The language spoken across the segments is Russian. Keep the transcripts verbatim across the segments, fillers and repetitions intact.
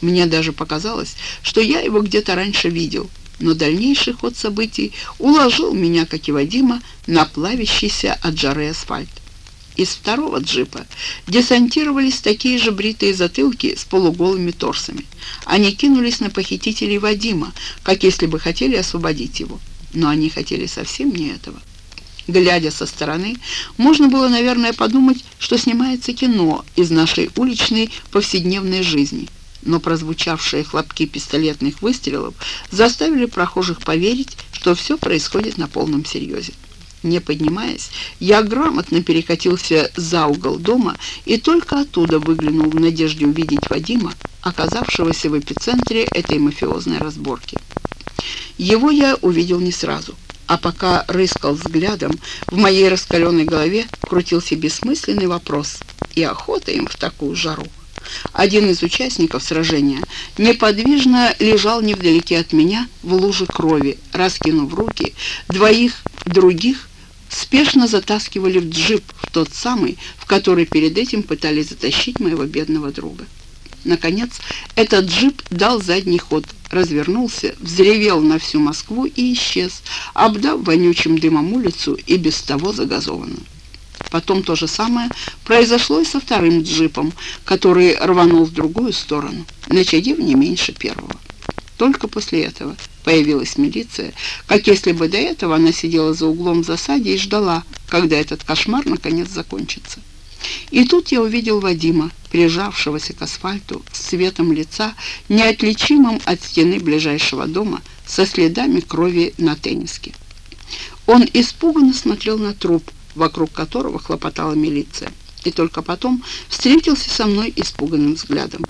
Мне даже показалось, что я его где-то раньше видел, но дальнейший ход событий уложил меня, как и Вадима, на плавящийся от жары асфальт. Из второго джипа десантировались такие же бритые затылки с полуголыми торсами. Они кинулись на похитителей Вадима, как если бы хотели освободить его. Но они хотели совсем не этого. Глядя со стороны, можно было, наверное, подумать, что снимается кино из нашей уличной повседневной жизни. Но прозвучавшие хлопки пистолетных выстрелов заставили прохожих поверить, что все происходит на полном серьезе. Не поднимаясь, я грамотно перекатился за угол дома и только оттуда выглянул в надежде увидеть Вадима, оказавшегося в эпицентре этой мафиозной разборки. Его я увидел не сразу, а пока рыскал взглядом, в моей раскаленной голове крутился бессмысленный вопрос: и охота им в такую жару? Один из участников сражения неподвижно лежал невдалеке от меня в луже крови, раскинув руки. Двоих других спешно затаскивали в джип, в тот самый, в который перед этим пытались затащить моего бедного друга. Наконец, этот джип дал задний ход, развернулся, взревел на всю Москву и исчез, обдав вонючим дымом улицу и без того загазованную. Потом то же самое произошло и со вторым джипом, который рванул в другую сторону, начадив не меньше первого. Только после этого появилась милиция, как если бы до этого она сидела за углом в засаде и ждала, когда этот кошмар наконец закончится. И тут я увидел Вадима, прижавшегося к асфальту, с цветом лица, неотличимым от стены ближайшего дома, со следами крови на тенниске. Он испуганно смотрел на труп, вокруг которого хлопотала милиция, и только потом встретился со мной испуганным взглядом.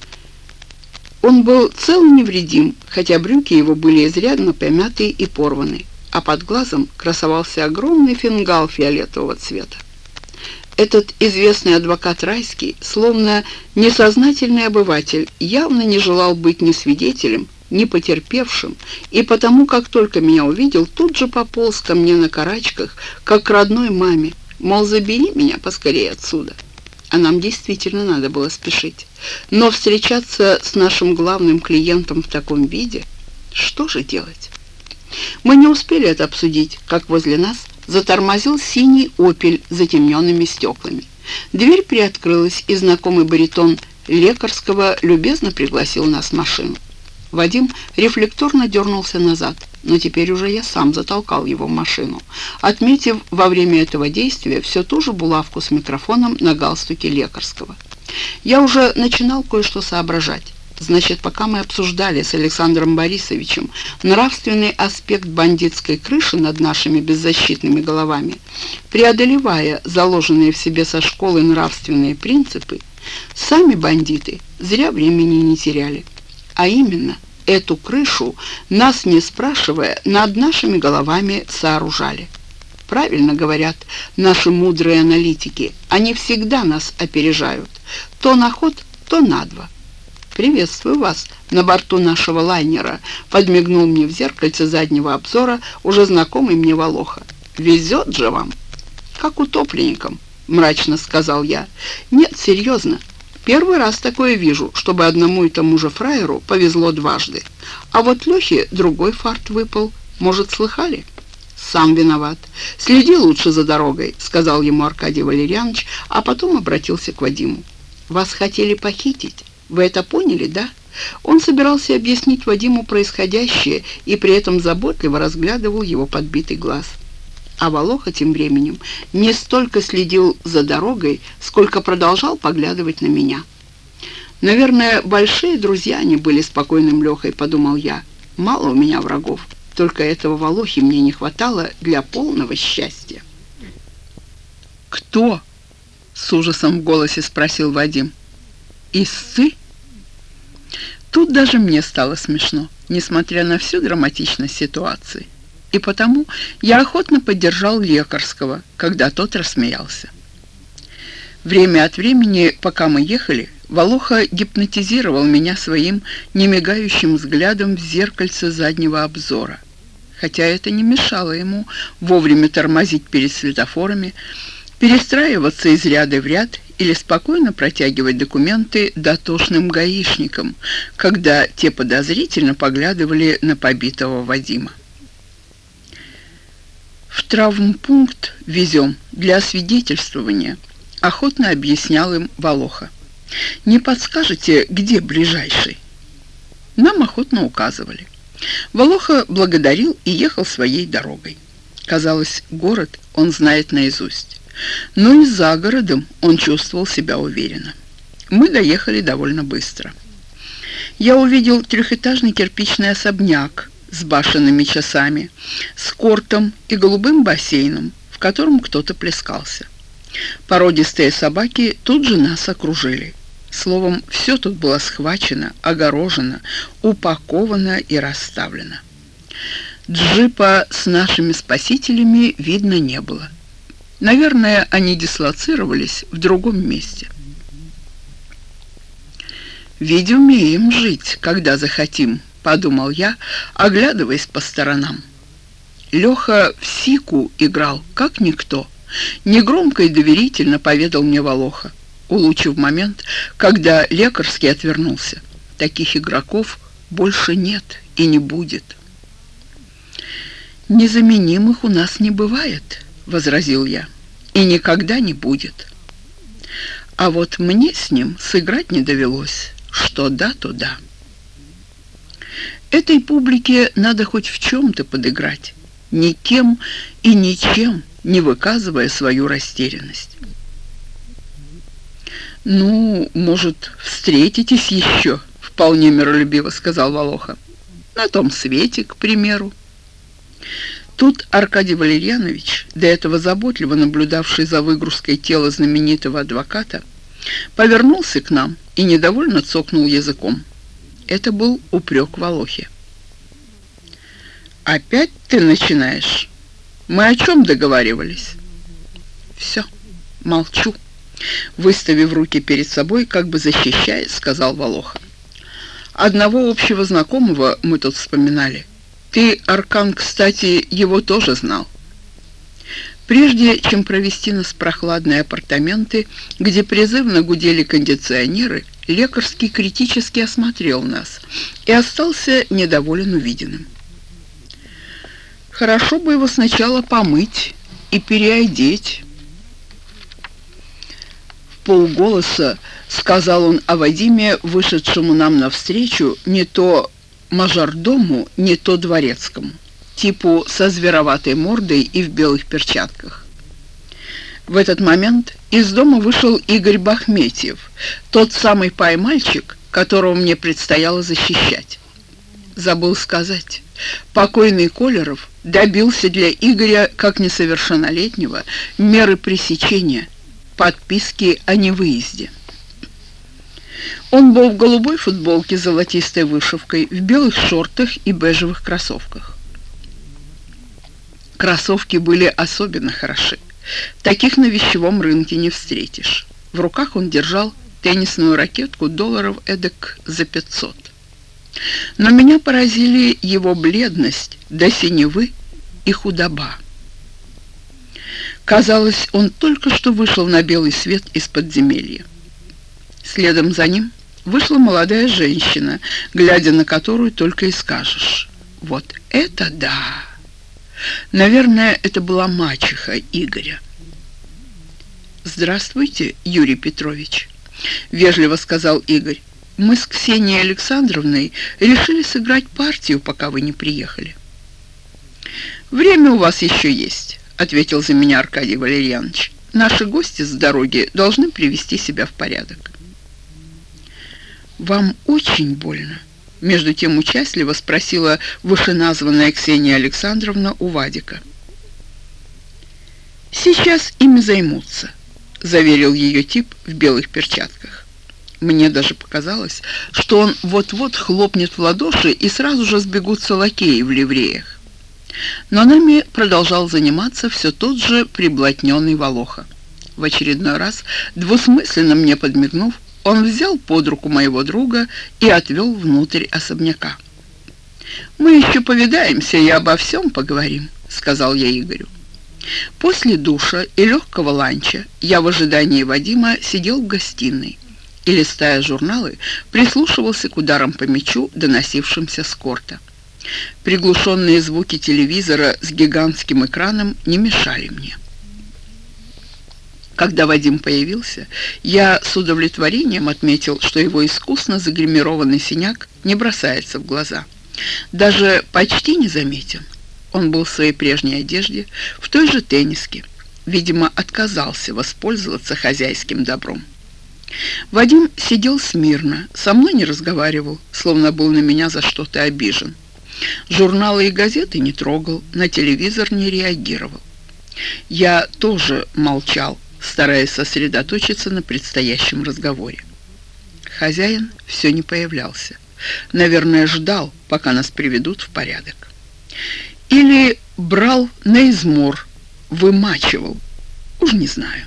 Он был цел и невредим, хотя брюки его были изрядно помяты и порваны, а под глазом красовался огромный фингал фиолетового цвета. Этот известный адвокат Райский, словно несознательный обыватель, явно не желал быть ни свидетелем, ни потерпевшим, и потому, как только меня увидел, тут же пополз ко мне на карачках, как к родной маме, мол, забери меня поскорее отсюда. А нам действительно надо было спешить. Но встречаться с нашим главным клиентом в таком виде, что же делать? Мы не успели это обсудить, как возле нас затормозил синий «Опель» с затемненными стеклами. Дверь приоткрылась, и знакомый баритон Лекарского любезно пригласил нас в машину. Вадим рефлекторно дернулся назад, но теперь уже я сам затолкал его в машину, отметив во время этого действия все ту же булавку с микрофоном на галстуке Лекарского. Я уже начинал кое-что соображать. Значит, пока мы обсуждали с Александром Борисовичем нравственный аспект бандитской крыши над нашими беззащитными головами, преодолевая заложенные в себе со школы нравственные принципы, сами бандиты зря времени не теряли. А именно, эту крышу, нас не спрашивая, над нашими головами сооружали. Правильно говорят наши мудрые аналитики, они всегда нас опережают, то на ход, то на два. «Приветствую вас на борту нашего лайнера», — подмигнул мне в зеркальце заднего обзора уже знакомый мне Волоха. «Везет же вам!» «Как утопленникам», — мрачно сказал я. «Нет, серьезно. Первый раз такое вижу, чтобы одному и тому же фраеру повезло дважды. А вот Лехе другой фарт выпал. Может, слыхали?» «Сам виноват. Следи лучше за дорогой», — сказал ему Аркадий Валерьянович, а потом обратился к Вадиму. «Вас хотели похитить. Вы это поняли, да?» Он собирался объяснить Вадиму происходящее и при этом заботливо разглядывал его подбитый глаз. А Волоха тем временем не столько следил за дорогой, сколько продолжал поглядывать на меня. «Наверное, большие друзья они были с покойным Лехой», — подумал я. «Мало у меня врагов, только этого Волохи мне не хватало для полного счастья». «Кто?» — с ужасом в голосе спросил Вадим. «Истцы?» Тут даже мне стало смешно, несмотря на всю драматичность ситуации. И потому я охотно поддержал Лекарского, когда тот рассмеялся. Время от времени, пока мы ехали, Волоха гипнотизировал меня своим немигающим взглядом в зеркальце заднего обзора. Хотя это не мешало ему вовремя тормозить перед светофорами, перестраиваться из ряда в ряд или спокойно протягивать документы дотошным гаишникам, когда те подозрительно поглядывали на побитого Вадима. «В травмпункт везем для освидетельствования», — охотно объяснял им Волоха. «Не подскажете, где ближайший?» Нам охотно указывали. Волоха благодарил и ехал своей дорогой. Казалось, город он знает наизусть. Но и за городом он чувствовал себя уверенно. Мы доехали довольно быстро. Я увидел трехэтажный кирпичный особняк с башенными часами, с кортом и голубым бассейном, в котором кто-то плескался. Породистые собаки тут же нас окружили. Словом, все тут было схвачено, огорожено, упаковано и расставлено. Джипа с нашими спасителями видно не было. Наверное, они дислоцировались в другом месте. «Ведь умеем жить, когда захотим», — подумал я, оглядываясь по сторонам. Леха в сику играл, как никто. Негромко и доверительно поведал мне Волоха, улучив момент, когда лекарский отвернулся. Таких игроков больше нет и не будет. «Незаменимых у нас не бывает», — возразил я, — «и никогда не будет». А вот мне с ним сыграть не довелось, что да, то да. Этой публике надо хоть в чем-то подыграть, никем и ничем не выказывая свою растерянность. «Ну, может, встретитесь еще?» — вполне миролюбиво сказал Волоха. «На том свете, к примеру». Тут Аркадий Валерьянович, до этого заботливо наблюдавший за выгрузкой тела знаменитого адвоката, повернулся к нам и недовольно цокнул языком. Это был упрек Волохе. «Опять ты начинаешь? Мы о чем договаривались?» «Все, молчу», — выставив руки перед собой, как бы защищаясь, сказал Волоха. «Одного общего знакомого мы тут вспоминали. Ты, Аркан, кстати, его тоже знал». Прежде чем провести нас в прохладные апартаменты, где призывно гудели кондиционеры, лекарский критически осмотрел нас и остался недоволен увиденным. «Хорошо бы его сначала помыть и переодеть», — в полголоса сказал он о Вадиме, вышедшему нам навстречу, не то мажордому, не то дворецкому, типу со звероватой мордой и в белых перчатках. В этот момент из дома вышел Игорь Бахметьев, тот самый пай-мальчик, которого мне предстояло защищать. Забыл сказать, покойный Колеров добился для Игоря, как несовершеннолетнего, меры пресечения, подписки о невыезде. Он был в голубой футболке с золотистой вышивкой, в белых шортах и бежевых кроссовках. Кроссовки были особенно хороши. Таких на вещевом рынке не встретишь. В руках он держал теннисную ракетку долларов эдак за пятьсот. Но меня поразили его бледность до синевы и худоба. Казалось, он только что вышел на белый свет из подземелья. Следом за ним вышла молодая женщина, глядя на которую только и скажешь: «Вот это да!» Наверное, это была мачеха Игоря. «Здравствуйте, Юрий Петрович», — вежливо сказал Игорь. «Мы с Ксенией Александровной решили сыграть партию, пока вы не приехали». «Время у вас еще есть», — ответил за меня Аркадий Валерьянович. «Наши гости с дороги должны привести себя в порядок». «Вам очень больно?» — между тем участливо спросила вышеназванная Ксения Александровна у Вадика. «Сейчас ими займутся», — заверил ее тип в белых перчатках. Мне даже показалось, что он вот-вот хлопнет в ладоши, и сразу же сбегутся лакеи в ливреях. Но нами продолжал заниматься все тот же приблотненный Волоха. В очередной раз, двусмысленно мне подмигнув, он взял под руку моего друга и отвел внутрь особняка. «Мы еще повидаемся и обо всем поговорим», — сказал я Игорю. После душа и легкого ланча я в ожидании Вадима сидел в гостиной и, листая журналы, прислушивался к ударам по мячу, доносившимся с корта. Приглушенные звуки телевизора с гигантским экраном не мешали мне. Когда Вадим появился, я с удовлетворением отметил, что его искусно загримированный синяк не бросается в глаза. Даже почти не заметен. Он был в своей прежней одежде, в той же тенниске. Видимо, отказался воспользоваться хозяйским добром. Вадим сидел смирно, со мной не разговаривал, словно был на меня за что-то обижен. Журналы и газеты не трогал, на телевизор не реагировал. Я тоже молчал, стараясь сосредоточиться на предстоящем разговоре. Хозяин все не появлялся. Наверное, ждал, пока нас приведут в порядок. Или брал на измор, вымачивал, уж не знаю.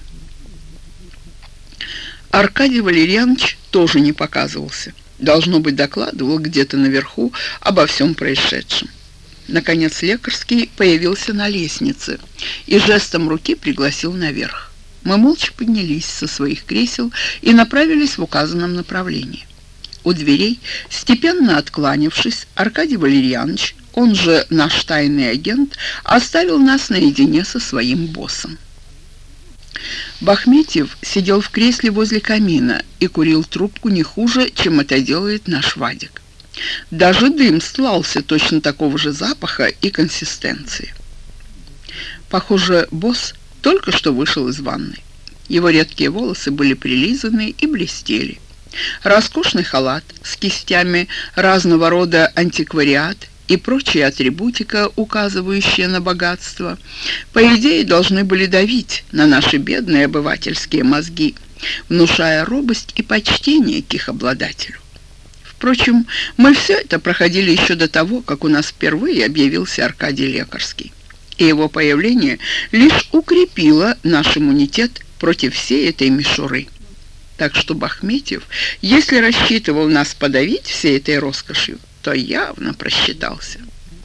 Аркадий Валерьянович тоже не показывался. Должно быть, докладывал где-то наверху обо всем происшедшем. Наконец Лекарский появился на лестнице и жестом руки пригласил наверх. Мы молча поднялись со своих кресел и направились в указанном направлении. У дверей, степенно откланявшись, Аркадий Валерьянович, он же наш тайный агент, оставил нас наедине со своим боссом. Бахметьев сидел в кресле возле камина и курил трубку не хуже, чем это делает наш Вадик. Даже дым стлался точно такого же запаха и консистенции. Похоже, босс только что вышел из ванной. Его редкие волосы были прилизаны и блестели. Роскошный халат с кистями разного рода антиквариат и прочая атрибутика, указывающая на богатство, по идее должны были давить на наши бедные обывательские мозги, внушая робость и почтение к их обладателю. Впрочем, мы все это проходили еще до того, как у нас впервые объявился Аркадий Лекарский, и его появление лишь укрепило наш иммунитет против всей этой мишуры. Так что Бахметьев, если рассчитывал нас подавить всей этой роскошью, то явно просчитался.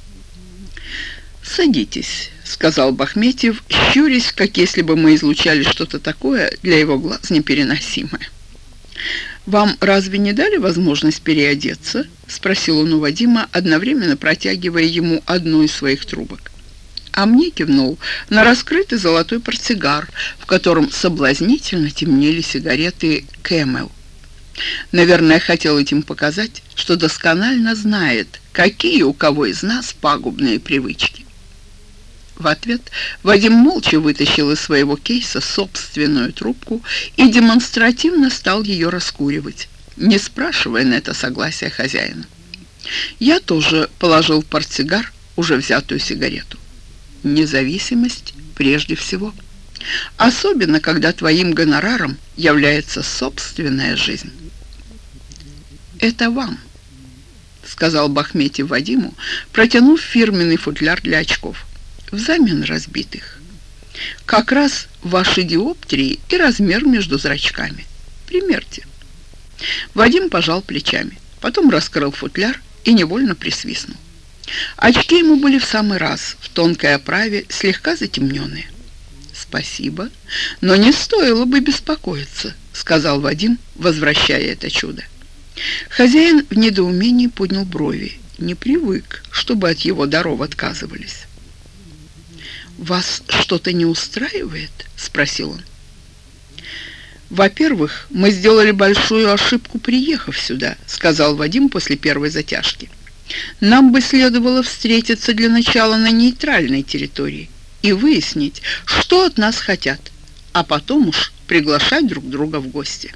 «Садитесь», — сказал Бахметьев, щурясь, как если бы мы излучали что-то такое для его глаз непереносимое. «Вам разве не дали возможность переодеться?» — спросил он у Вадима, одновременно протягивая ему одну из своих трубок. А мне кивнул на раскрытый золотой портсигар, в котором соблазнительно темнели сигареты «Кэмел». Наверное, хотел этим показать, что досконально знает, какие у кого из нас пагубные привычки. В ответ Вадим молча вытащил из своего кейса собственную трубку и демонстративно стал ее раскуривать, не спрашивая на это согласия хозяина. Я тоже положил в портсигар уже взятую сигарету. Независимость прежде всего. Особенно, когда твоим гонораром является собственная жизнь. «Это вам», — сказал Бахметьев Вадиму, протянув фирменный футляр для очков, взамен разбитых. «Как раз ваши диоптрии и размер между зрачками. Примерьте». Вадим пожал плечами, потом раскрыл футляр и невольно присвистнул. Очки ему были в самый раз, в тонкой оправе, слегка затемненные. «Спасибо, но не стоило бы беспокоиться», — сказал Вадим, возвращая это чудо. Хозяин в недоумении поднял брови. Не привык, чтобы от его даров отказывались. «Вас что-то не устраивает?» — спросил он. «Во-первых, мы сделали большую ошибку, приехав сюда», — сказал Вадим после первой затяжки. «Нам бы следовало встретиться для начала на нейтральной территории и выяснить, что от нас хотят, а потом уж приглашать друг друга в гости».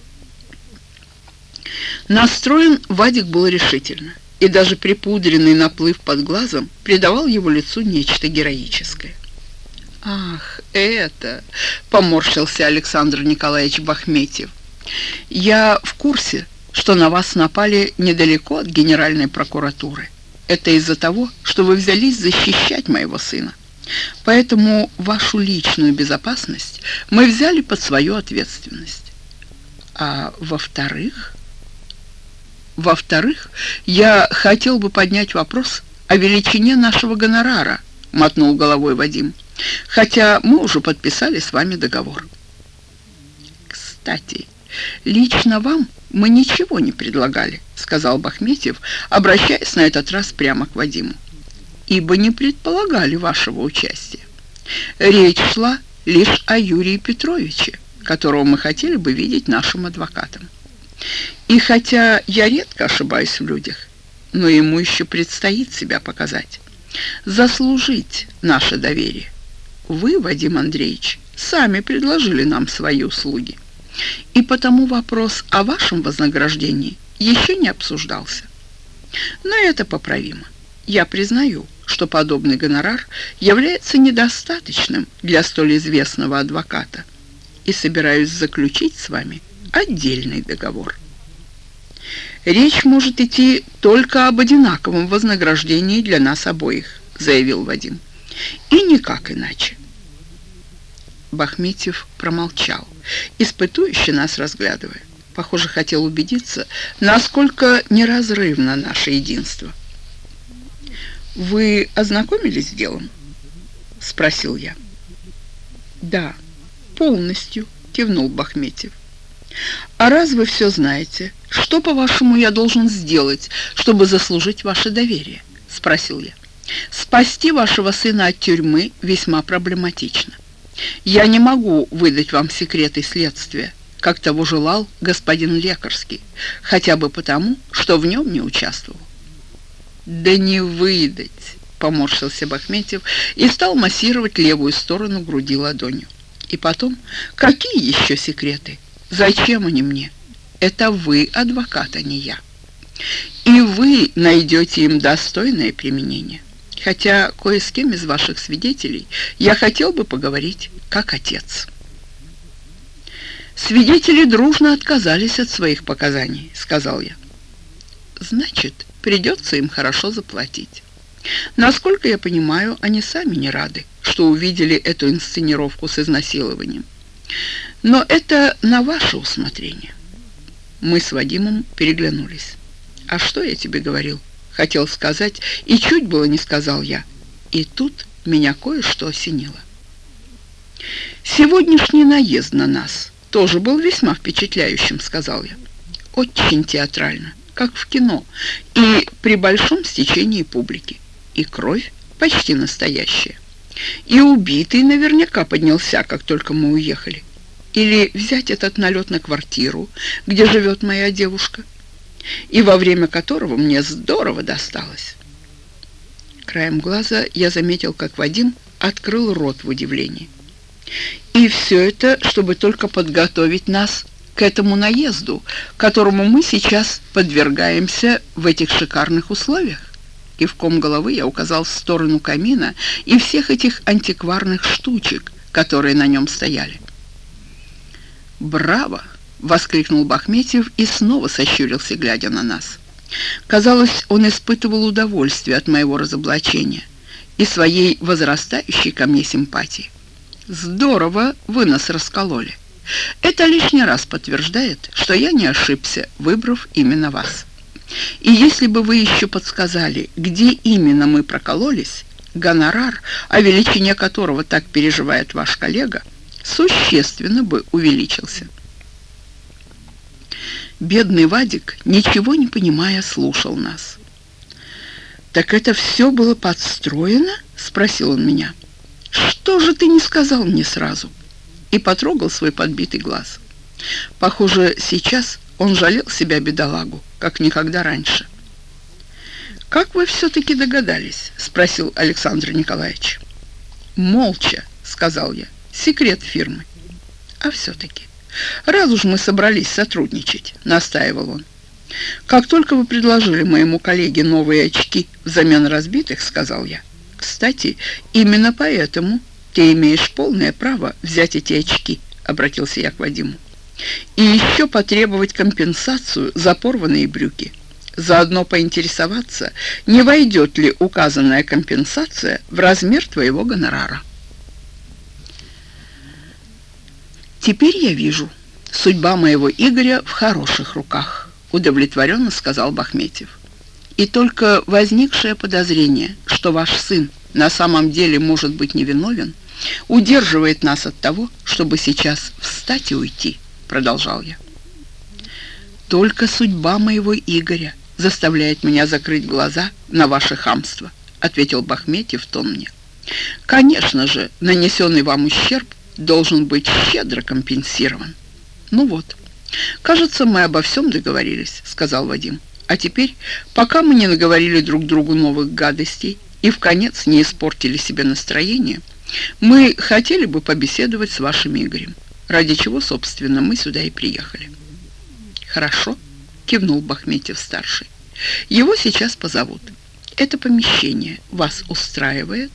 Настроен Вадик был решительно, и даже припудренный наплыв под глазом придавал его лицу нечто героическое. «Ах, это!» — поморщился Александр Николаевич Бахметьев. «Я в курсе, что на вас напали недалеко от Генеральной прокуратуры. Это из-за того, что вы взялись защищать моего сына. Поэтому вашу личную безопасность мы взяли под свою ответственность. А во-вторых... Во-вторых, я хотел бы поднять вопрос о величине нашего гонорара», — мотнул головой Вадим. хотя мы уже подписали с вами договор. Кстати, лично вам мы ничего не предлагали, сказал Бахметьев, обращаясь на этот раз прямо к Вадиму, ибо не предполагали вашего участия. Речь шла лишь о Юрии Петровиче, которого мы хотели бы видеть нашим адвокатом. И хотя я редко ошибаюсь в людях, но ему еще предстоит себя показать, заслужить наше доверие. Вы, Вадим Андреевич, сами предложили нам свои услуги, и потому вопрос о вашем вознаграждении еще не обсуждался. Но это поправимо. Я признаю, что подобный гонорар является недостаточным для столь известного адвоката, и собираюсь заключить с вами отдельный договор. Речь может идти только об одинаковом вознаграждении для нас обоих, заявил Вадим, и никак иначе. Бахметьев промолчал, испытующе нас разглядывая. Похоже, хотел убедиться, насколько неразрывно наше единство. «Вы ознакомились с делом?» — спросил я. «Да, полностью», — кивнул Бахметьев. «А раз вы все знаете, что, по-вашему, я должен сделать, чтобы заслужить ваше доверие?» — спросил я. «Спасти вашего сына от тюрьмы весьма проблематично. Я не могу выдать вам секреты следствия, как того желал господин Лекарский, хотя бы потому, что в нем не участвовал». «Да не выдать», — поморщился Бахметьев и стал массировать левую сторону груди ладонью. «И потом, какие еще секреты? Зачем они мне? Это вы адвокат, а не я. И вы найдете им достойное применение. Хотя кое с кем из ваших свидетелей я хотел бы поговорить как отец». «Свидетели дружно отказались от своих показаний», — сказал я. «Значит, придется им хорошо заплатить. Насколько я понимаю, они сами не рады, что увидели эту инсценировку с изнасилованием. Но это на ваше усмотрение». Мы с Вадимом переглянулись. «А что я тебе говорил?» — хотел сказать, и чуть было не сказал я. И тут меня кое-что осенило. «Сегодняшний наезд на нас тоже был весьма впечатляющим», — сказал я. «Очень театрально, как в кино, и при большом стечении публики. И кровь почти настоящая. И убитый наверняка поднялся, как только мы уехали. Или взять этот налет на квартиру, где живет моя девушка, и во время которого мне здорово досталось». Краем глаза я заметил, как Вадим открыл рот в удивлении. «И все это, чтобы только подготовить нас к этому наезду, которому мы сейчас подвергаемся в этих шикарных условиях?» Кивком головы я указал в сторону камина и всех этих антикварных штучек, которые на нем стояли. «Браво!» — воскликнул Бахметьев и снова сощурился, глядя на нас. Казалось, он испытывал удовольствие от моего разоблачения и своей возрастающей ко мне симпатии. «Здорово вы нас раскололи. Это лишний раз подтверждает, что я не ошибся, выбрав именно вас. И если бы вы еще подсказали, где именно мы прокололись, гонорар, о величине которого так переживает ваш коллега, существенно бы увеличился». Бедный Вадик, ничего не понимая, слушал нас. «Так это все было подстроено?» — спросил он меня. «Что же ты не сказал мне сразу?» И потрогал свой подбитый глаз. Похоже, сейчас он жалел себя, бедолагу, как никогда раньше. «Как вы все-таки догадались?» — спросил Александр Николаевич. «Молча», — сказал я. «Секрет фирмы». «А все-таки, раз уж мы собрались сотрудничать», — настаивал он. «Как только вы предложили моему коллеге новые очки взамен разбитых», — сказал я. «Кстати, именно поэтому ты имеешь полное право взять эти очки», — обратился я к Вадиму. «И еще потребовать компенсацию за порванные брюки. Заодно поинтересоваться, не войдет ли указанная компенсация в размер твоего гонорара». «Теперь я вижу, судьба моего Игоря в хороших руках», — удовлетворенно сказал Бахметьев. «И только возникшее подозрение, что ваш сын на самом деле может быть невиновен, удерживает нас от того, чтобы сейчас встать и уйти», — продолжал я. «Только судьба моего Игоря заставляет меня закрыть глаза на ваше хамство», — ответил Бахметьев в тон мне. «Конечно же, нанесенный вам ущерб должен быть щедро компенсирован». «Ну вот, кажется, мы обо всем договорились», — сказал Вадим. «А теперь, пока мы не наговорили друг другу новых гадостей и вконец не испортили себе настроение, мы хотели бы побеседовать с вашим Игорем, ради чего, собственно, мы сюда и приехали». «Хорошо», — кивнул Бахметьев-старший. «Его сейчас позовут. Это помещение вас устраивает?»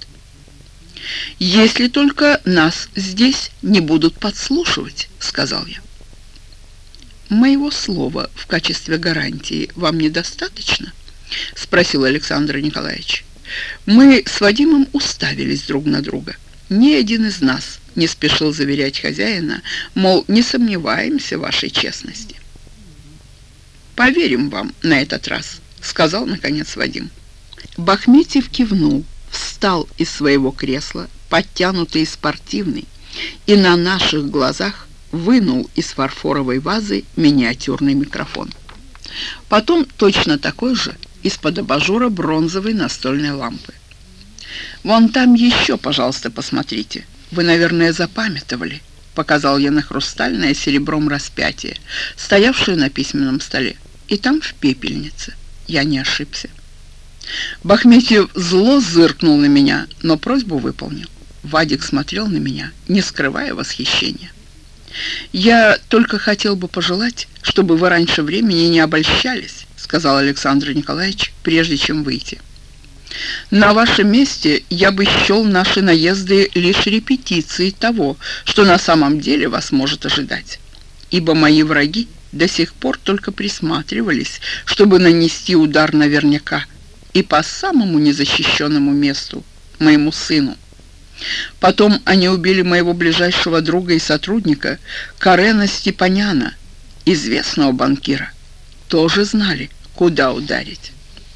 «Если только нас здесь не будут подслушивать», — сказал я. «Моего слова в качестве гарантии вам недостаточно?» — спросил Александр Николаевич. Мы с Вадимом уставились друг на друга. Ни один из нас не спешил заверять хозяина, мол, не сомневаемся в вашей честности. «Поверим вам на этот раз», — сказал, наконец, Вадим. Бахметьев кивнул, встал из своего кресла, подтянутый и спортивный, и на наших глазах вынул из фарфоровой вазы миниатюрный микрофон. Потом точно такой же из-под абажура бронзовой настольной лампы. «Вон там еще, пожалуйста, посмотрите. Вы, наверное, запамятовали», — показал я на хрустальное серебром распятие, стоявшее на письменном столе. «И там в пепельнице. Я не ошибся». Бахметьев зло зыркнул на меня, но просьбу выполнил. Вадик смотрел на меня, не скрывая восхищения. «Я только хотел бы пожелать, чтобы вы раньше времени не обольщались», — сказал Александр Николаевич, прежде чем выйти. «На вашем месте я бы счел наши наезды лишь репетицией того, что на самом деле вас может ожидать, ибо мои враги до сих пор только присматривались, чтобы нанести удар наверняка и по самому незащищенному месту, моему сыну. Потом они убили моего ближайшего друга и сотрудника Карена Степаняна, известного банкира. Тоже знали, куда ударить».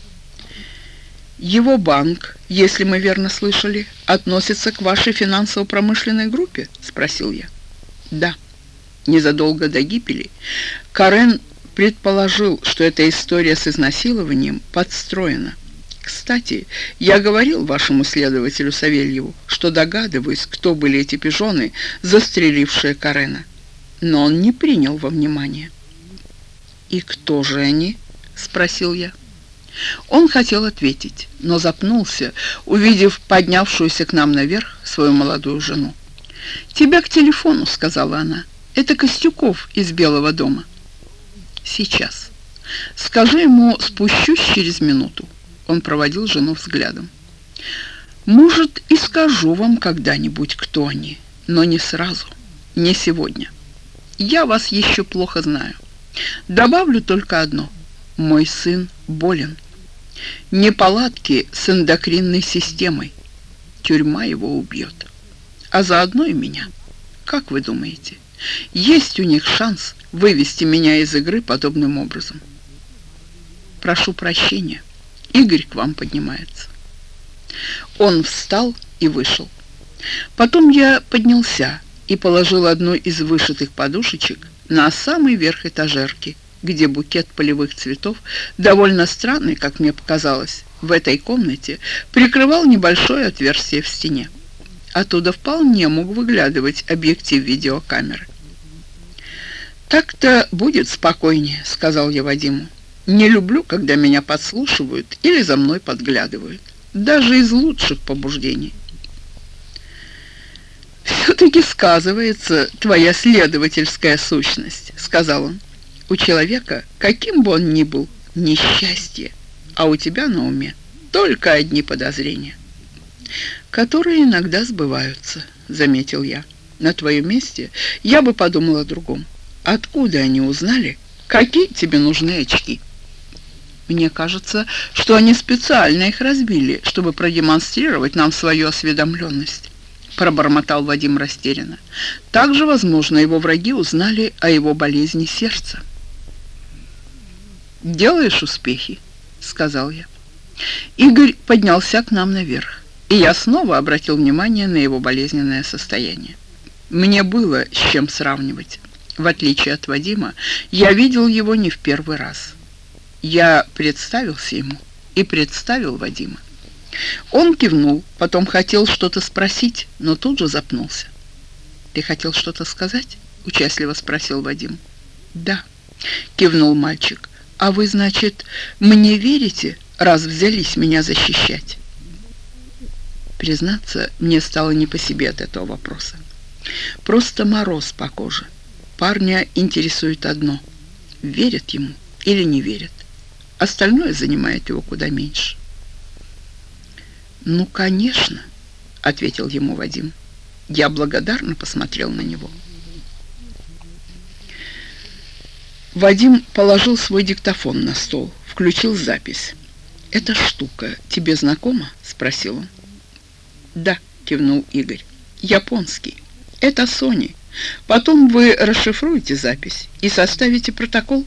«Его банк, если мы верно слышали, относится к вашей финансово-промышленной группе?» — спросил я. «Да». Незадолго до гибели Карен предположил, что эта история с изнасилованием подстроена. Кстати, я говорил вашему следователю Савельеву, что догадываюсь, кто были эти пижоны, застрелившие Карена. Но он не принял во внимание. «И кто же они?» — спросил я. Он хотел ответить, но запнулся, увидев поднявшуюся к нам наверх свою молодую жену. «Тебя к телефону», — сказала она. «Это Костюков из Белого дома». «Сейчас. Скажи ему, спущусь через минуту». Он проводил жену взглядом. «Может, и скажу вам когда-нибудь, кто они, но не сразу, не сегодня. Я вас еще плохо знаю. Добавлю только одно. Мой сын болен. Неполадки с эндокринной системой. Тюрьма его убьет. А заодно и меня. Как вы думаете, есть у них шанс вывести меня из игры подобным образом? Прошу прощения. Игорь к вам поднимается». Он встал и вышел. Потом я поднялся и положил одну из вышитых подушечек на самый верх этажерки, где букет полевых цветов, довольно странный, как мне показалось, в этой комнате прикрывал небольшое отверстие в стене. Оттуда вполне мог выглядывать объектив видеокамеры. «Так-то будет спокойнее», — сказал я Вадиму. «Не люблю, когда меня подслушивают или за мной подглядывают, даже из лучших побуждений». «Все-таки сказывается твоя следовательская сущность», — сказал он. «У человека, каким бы он ни был, несчастье, а у тебя на уме только одни подозрения». «Которые иногда сбываются», — заметил я. «На твоем месте я бы подумал о другом. Откуда они узнали, какие тебе нужны очки?» «Мне кажется, что они специально их разбили, чтобы продемонстрировать нам свою осведомленность», — пробормотал Вадим растерянно. «Также, возможно, его враги узнали о его болезни сердца». «Делаешь успехи», — сказал я. Игорь поднялся к нам наверх. И я снова обратил внимание на его болезненное состояние. Мне было с чем сравнивать. В отличие от Вадима, я видел его не в первый раз. Я представился ему и представил Вадима. Он кивнул, потом хотел что-то спросить, но тут же запнулся. «Ты хотел что-то сказать?» — участливо спросил Вадим. «Да», — кивнул мальчик. «А вы, значит, мне верите, раз взялись меня защищать?» Признаться, мне стало не по себе от этого вопроса. Просто мороз по коже. Парня интересует одно — верят ему или не верят. Остальное занимает его куда меньше. «Ну, конечно», — ответил ему Вадим. Я благодарно посмотрел на него. Вадим положил свой диктофон на стол, включил запись. «Эта штука тебе знакома?» — спросил он. «Да», — кивнул Игорь. «Японский. Это Sony. Потом вы расшифруете запись и составите протокол».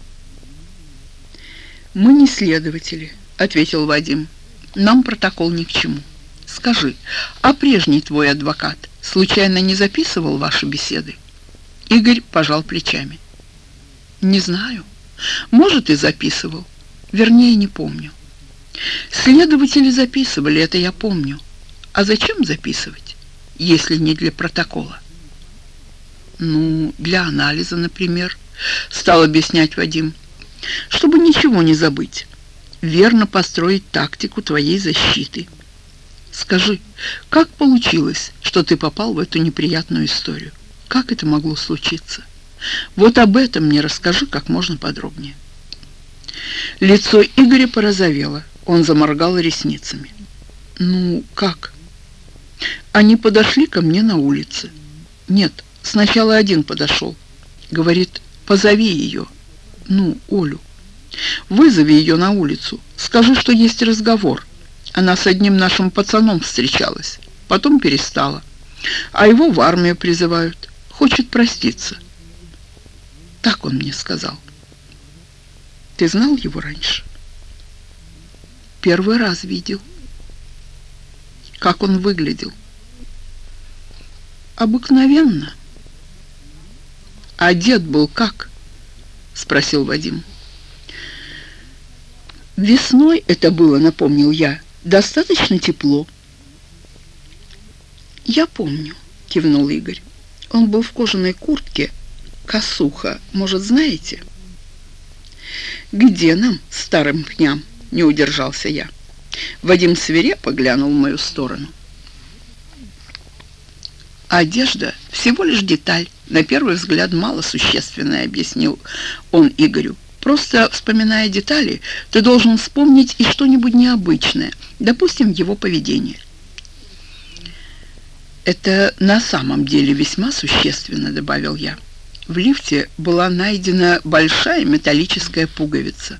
«Мы не следователи», — ответил Вадим. «Нам протокол ни к чему. Скажи, а прежний твой адвокат случайно не записывал ваши беседы?» Игорь пожал плечами. «Не знаю. Может, и записывал. Вернее, не помню. Следователи записывали, это я помню. А зачем записывать, если не для протокола?» «Ну, для анализа, например», — стал объяснять Вадим. «Чтобы ничего не забыть. Верно построить тактику твоей защиты. Скажи, как получилось, что ты попал в эту неприятную историю? Как это могло случиться? Вот об этом мне расскажи как можно подробнее». Лицо Игоря порозовело. Он заморгал ресницами. «Ну, как? Они подошли ко мне на улице. Нет, сначала один подошел. Говорит, позови ее. Ну, Олю. Вызови ее на улицу. Скажи, что есть разговор. Она с одним нашим пацаном встречалась. Потом перестала. А его в армию призывают. Хочет проститься». Так он мне сказал. «Ты знал его раньше?» «Первый раз видел». «Как он выглядел?» «Обыкновенно». «Одет был как?» — спросил Вадим. «Весной это было, — напомнил я, — достаточно тепло». «Я помню», — кивнул Игорь. «Он был в кожаной куртке, косуха, может, знаете?» «Где нам, старым пням?» — не удержался я. Вадим свирепо глянул в мою сторону. «Одежда — всего лишь деталь, на первый взгляд малосущественная», — объяснил он Игорю. «Просто, вспоминая детали, ты должен вспомнить и что-нибудь необычное, допустим, его поведение». «Это на самом деле весьма существенно», — добавил я. В лифте была найдена большая металлическая пуговица.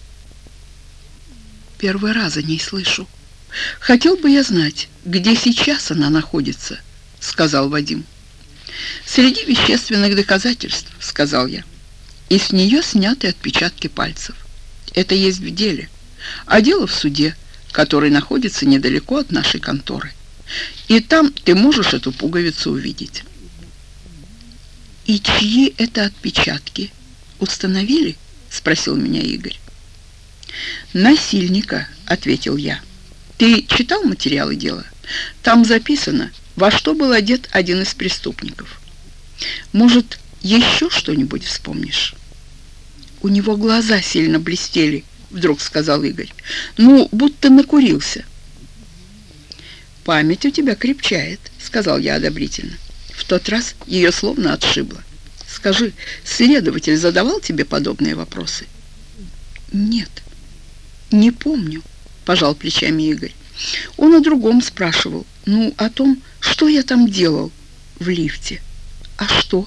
«Первый раз о ней слышу. Хотел бы я знать, где сейчас она находится», — сказал Вадим. «Среди вещественных доказательств», — сказал я. «И с нее сняты отпечатки пальцев. Это есть в деле, а дело в суде, который находится недалеко от нашей конторы. И там ты можешь эту пуговицу увидеть». «И чьи это отпечатки? Установили?» — спросил меня Игорь. «Насильника», — ответил я. «Ты читал материалы дела? Там записано, во что был одет один из преступников. Может, еще что-нибудь вспомнишь?» «У него глаза сильно блестели», — вдруг сказал Игорь. «Ну, будто накурился». «Память у тебя крепчает», — сказал я одобрительно. В тот раз ее словно отшибло. «Скажи, следователь задавал тебе подобные вопросы?» «Нет, не помню», — пожал плечами Игорь. «Он о другом спрашивал. Ну, о том, что я там делал в лифте». «А что?»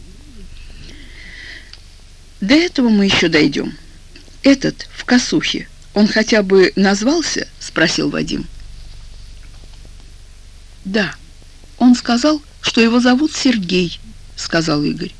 «До этого мы еще дойдем. Этот в косухе, он хотя бы назвался?» — спросил Вадим. «Да, он сказал, что его зовут Сергей», — сказал Игорь.